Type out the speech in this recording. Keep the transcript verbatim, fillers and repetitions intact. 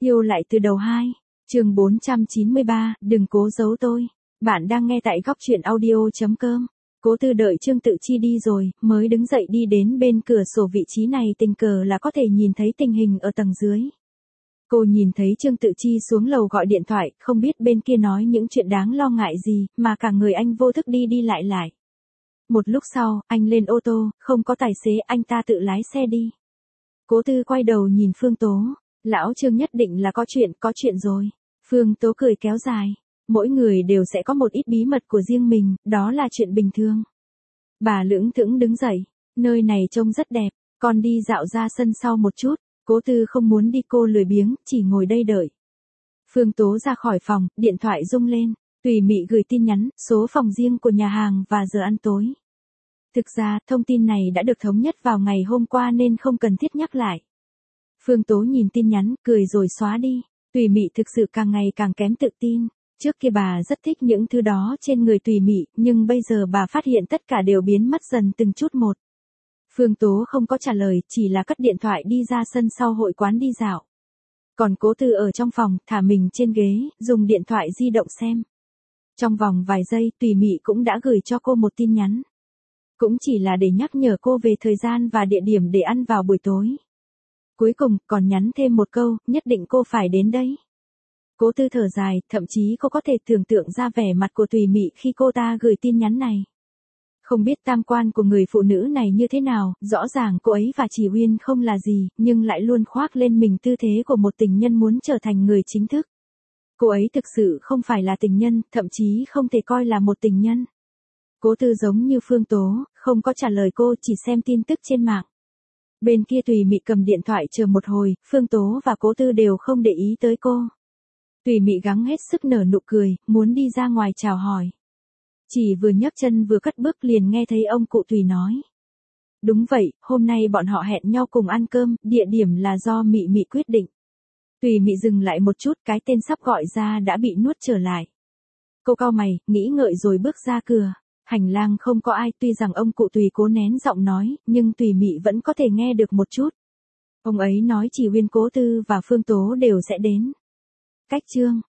Yêu lại từ đầu hai, chương bốn trăm chín mươi ba, đừng cố giấu tôi. Bạn đang nghe tại góc truyện audio chấm com. Cố Tư đợi Trương Tự Chi đi rồi, mới đứng dậy đi đến bên cửa sổ, vị trí này tình cờ là có thể nhìn thấy tình hình ở tầng dưới. Cô nhìn thấy Trương Tự Chi xuống lầu gọi điện thoại, không biết bên kia nói những chuyện đáng lo ngại gì, mà cả người anh vô thức đi đi lại lại. Một lúc sau, anh lên ô tô, không có tài xế, anh ta tự lái xe đi. Cố Tư quay đầu nhìn Phương Tố. Lão Trương nhất định là có chuyện, có chuyện rồi. Phương Tố cười kéo dài. Mỗi người đều sẽ có một ít bí mật của riêng mình, đó là chuyện bình thường. Bà lưỡng thững đứng dậy. Nơi này trông rất đẹp, con đi dạo ra sân sau một chút. Cố Tư không muốn đi, cô lười biếng, chỉ ngồi đây đợi. Phương Tố ra khỏi phòng, điện thoại rung lên. Tùy Mị gửi tin nhắn, số phòng riêng của nhà hàng và giờ ăn tối. Thực ra, thông tin này đã được thống nhất vào ngày hôm qua nên không cần thiết nhắc lại. Phương Tố nhìn tin nhắn, cười rồi xóa đi. Tùy Mị thực sự càng ngày càng kém tự tin. Trước kia bà rất thích những thứ đó trên người Tùy Mị, nhưng bây giờ bà phát hiện tất cả đều biến mất dần từng chút một. Phương Tố không có trả lời, chỉ là cất điện thoại đi ra sân sau hội quán đi dạo. Còn Cố Tư ở trong phòng, thả mình trên ghế, dùng điện thoại di động xem. Trong vòng vài giây, Tùy Mị cũng đã gửi cho cô một tin nhắn. Cũng chỉ là để nhắc nhở cô về thời gian và địa điểm để ăn vào buổi tối. Cuối cùng, còn nhắn thêm một câu, nhất định cô phải đến đấy. Cố Tư thở dài, thậm chí cô có thể tưởng tượng ra vẻ mặt của Tùy Mị khi cô ta gửi tin nhắn này. Không biết tam quan của người phụ nữ này như thế nào, rõ ràng cô ấy và Chỉ Uyên không là gì, nhưng lại luôn khoác lên mình tư thế của một tình nhân muốn trở thành người chính thức. Cô ấy thực sự không phải là tình nhân, thậm chí không thể coi là một tình nhân. Cố Tư giống như Phương Tố, không có trả lời cô, chỉ xem tin tức trên mạng. Bên kia Tùy Mị cầm điện thoại chờ một hồi, Phương Tố và Cố Tư đều không để ý tới cô. Tùy Mị gắng hết sức nở nụ cười, muốn đi ra ngoài chào hỏi. Chỉ vừa nhấc chân vừa cất bước liền nghe thấy ông cụ Tùy nói. Đúng vậy, hôm nay bọn họ hẹn nhau cùng ăn cơm, địa điểm là do Mị Mị quyết định. Tùy Mị dừng lại một chút, cái tên sắp gọi ra đã bị nuốt trở lại. Cô cau mày, nghĩ ngợi rồi bước ra cửa. Hành lang không có ai, tuy rằng ông cụ Tùy cố nén giọng nói, nhưng Tùy Mị vẫn có thể nghe được một chút. Ông ấy nói Chỉ Uyên, Cố Tư và Phương Tố đều sẽ đến. Cách chương